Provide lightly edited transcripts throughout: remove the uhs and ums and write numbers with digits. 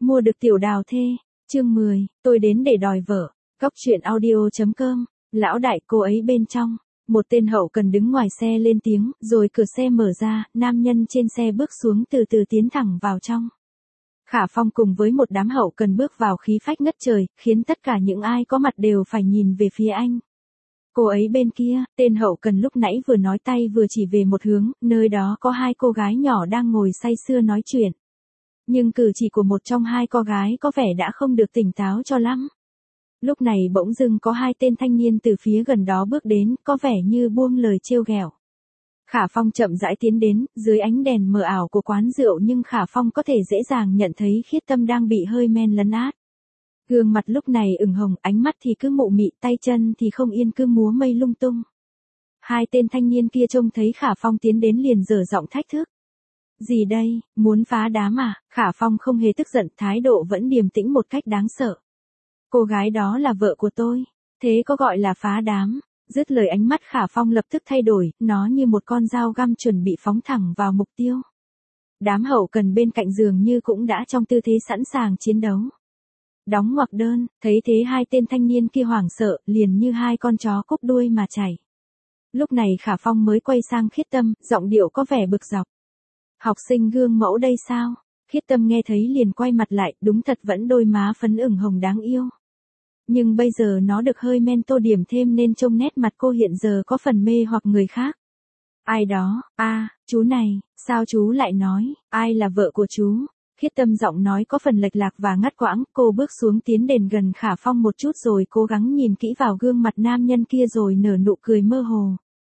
Mua được tiểu đào thê. Chương 10, tôi đến để đòi vợ. Góc truyện audio.com. Lão đại cô ấy bên trong. Một tên hậu cần đứng ngoài xe lên tiếng, rồi cửa xe mở ra, nam nhân trên xe bước xuống từ từ tiến thẳng vào trong. Khả Phong cùng với một đám hậu cần bước vào khí phách ngất trời, khiến tất cả những ai có mặt đều phải nhìn về phía anh. Cô ấy bên kia, tên hậu cần lúc nãy vừa nói tay vừa chỉ về một hướng, nơi đó có hai cô gái nhỏ đang ngồi say sưa nói chuyện. Nhưng cử chỉ của một trong hai cô gái có vẻ đã không được tỉnh táo cho lắm. Lúc này bỗng dưng có hai tên thanh niên từ phía gần đó bước đến, có vẻ như buông lời trêu ghẹo. Khả Phong chậm rãi tiến đến, dưới ánh đèn mờ ảo của quán rượu nhưng Khả Phong có thể dễ dàng nhận thấy Khiết Tâm đang bị hơi men lấn át. Gương mặt lúc này ửng hồng, ánh mắt thì cứ mụ mị, tay chân thì không yên cứ múa mây lung tung. Hai tên thanh niên kia trông thấy Khả Phong tiến đến liền giở giọng thách thức. Gì đây, muốn phá đám à? Khả Phong không hề tức giận, thái độ vẫn điềm tĩnh một cách đáng sợ. Cô gái đó là vợ của tôi, thế có gọi là phá đám? Dứt lời ánh mắt Khả Phong lập tức thay đổi, nó như một con dao găm chuẩn bị phóng thẳng vào mục tiêu. Đám hậu cần bên cạnh dường như cũng đã trong tư thế sẵn sàng chiến đấu. Đóng ngoặc đơn, thấy thế hai tên thanh niên kia hoảng sợ, liền như hai con chó cúp đuôi mà chạy. Lúc này Khả Phong mới quay sang Khiết Tâm, giọng điệu có vẻ bực dọc. Học sinh gương mẫu đây sao? Khiết Tâm nghe thấy liền quay mặt lại, đúng thật vẫn đôi má phấn ửng hồng đáng yêu. Nhưng bây giờ nó được hơi men tô điểm thêm nên trông nét mặt cô hiện giờ có phần mê hoặc người khác. Ai đó, chú này, sao chú lại nói, ai là vợ của chú? Khiết Tâm giọng nói có phần lệch lạc và ngắt quãng, cô bước xuống tiến đến gần Khả Phong một chút rồi cố gắng nhìn kỹ vào gương mặt nam nhân kia rồi nở nụ cười mơ hồ.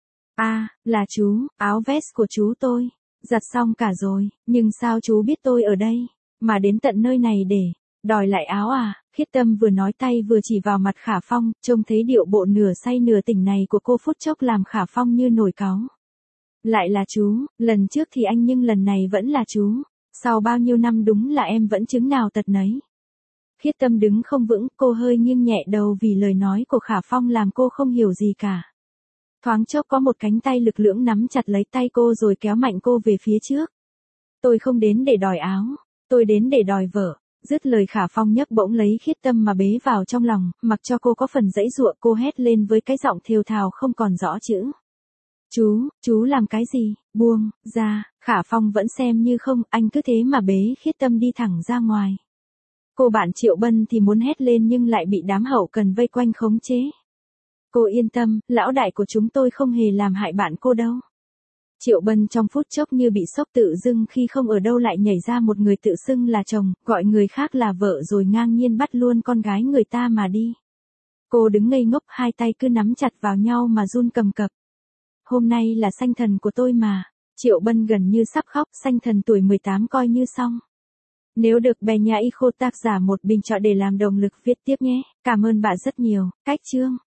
Là chú, áo vest của chú tôi, giặt xong cả rồi, nhưng sao chú biết tôi ở đây, mà đến tận nơi này để đòi lại áo à? Khiết Tâm vừa nói tay vừa chỉ vào mặt Khả Phong, trông thấy điệu bộ nửa say nửa tỉnh này của cô phút chốc làm Khả Phong như nổi cáu. Lại là chú, lần trước thì anh nhưng lần này vẫn là chú. Sau bao nhiêu năm đúng là em vẫn chứng nào tật nấy. Khiết Tâm đứng không vững, cô hơi nghiêng nhẹ đầu vì lời nói của Khả Phong làm cô không hiểu gì cả. Thoáng chốc có một cánh tay lực lưỡng nắm chặt lấy tay cô rồi kéo mạnh cô về phía trước. Tôi không đến để đòi áo, tôi đến để đòi vợ. Dứt lời Khả Phong nhấc bổng lấy Khiết Tâm mà bế vào trong lòng, mặc cho cô có phần giãy giụa, cô hét lên với cái giọng thều thào không còn rõ chữ. Chú làm cái gì? Buông ra. Khả Phong vẫn xem như không, anh cứ thế mà bế Khiết Tâm đi thẳng ra ngoài. Cô bạn Triệu Bân thì muốn hét lên nhưng lại bị đám hậu cần vây quanh khống chế. Cô yên tâm, lão đại của chúng tôi không hề làm hại bạn cô đâu. Triệu Bân trong phút chốc như bị sốc tự dưng khi không ở đâu lại nhảy ra một người tự xưng là chồng, gọi người khác là vợ rồi ngang nhiên bắt luôn con gái người ta mà đi. Cô đứng ngây ngốc, hai tay cứ nắm chặt vào nhau mà run cầm cập. Hôm nay là sanh thần của tôi mà. Triệu Bân gần như sắp khóc, sanh thần tuổi 18 coi như xong. Nếu được bè nhà y khô tác giả một bình chọn để làm động lực viết tiếp nhé. Cảm ơn bạn rất nhiều. Cách chương.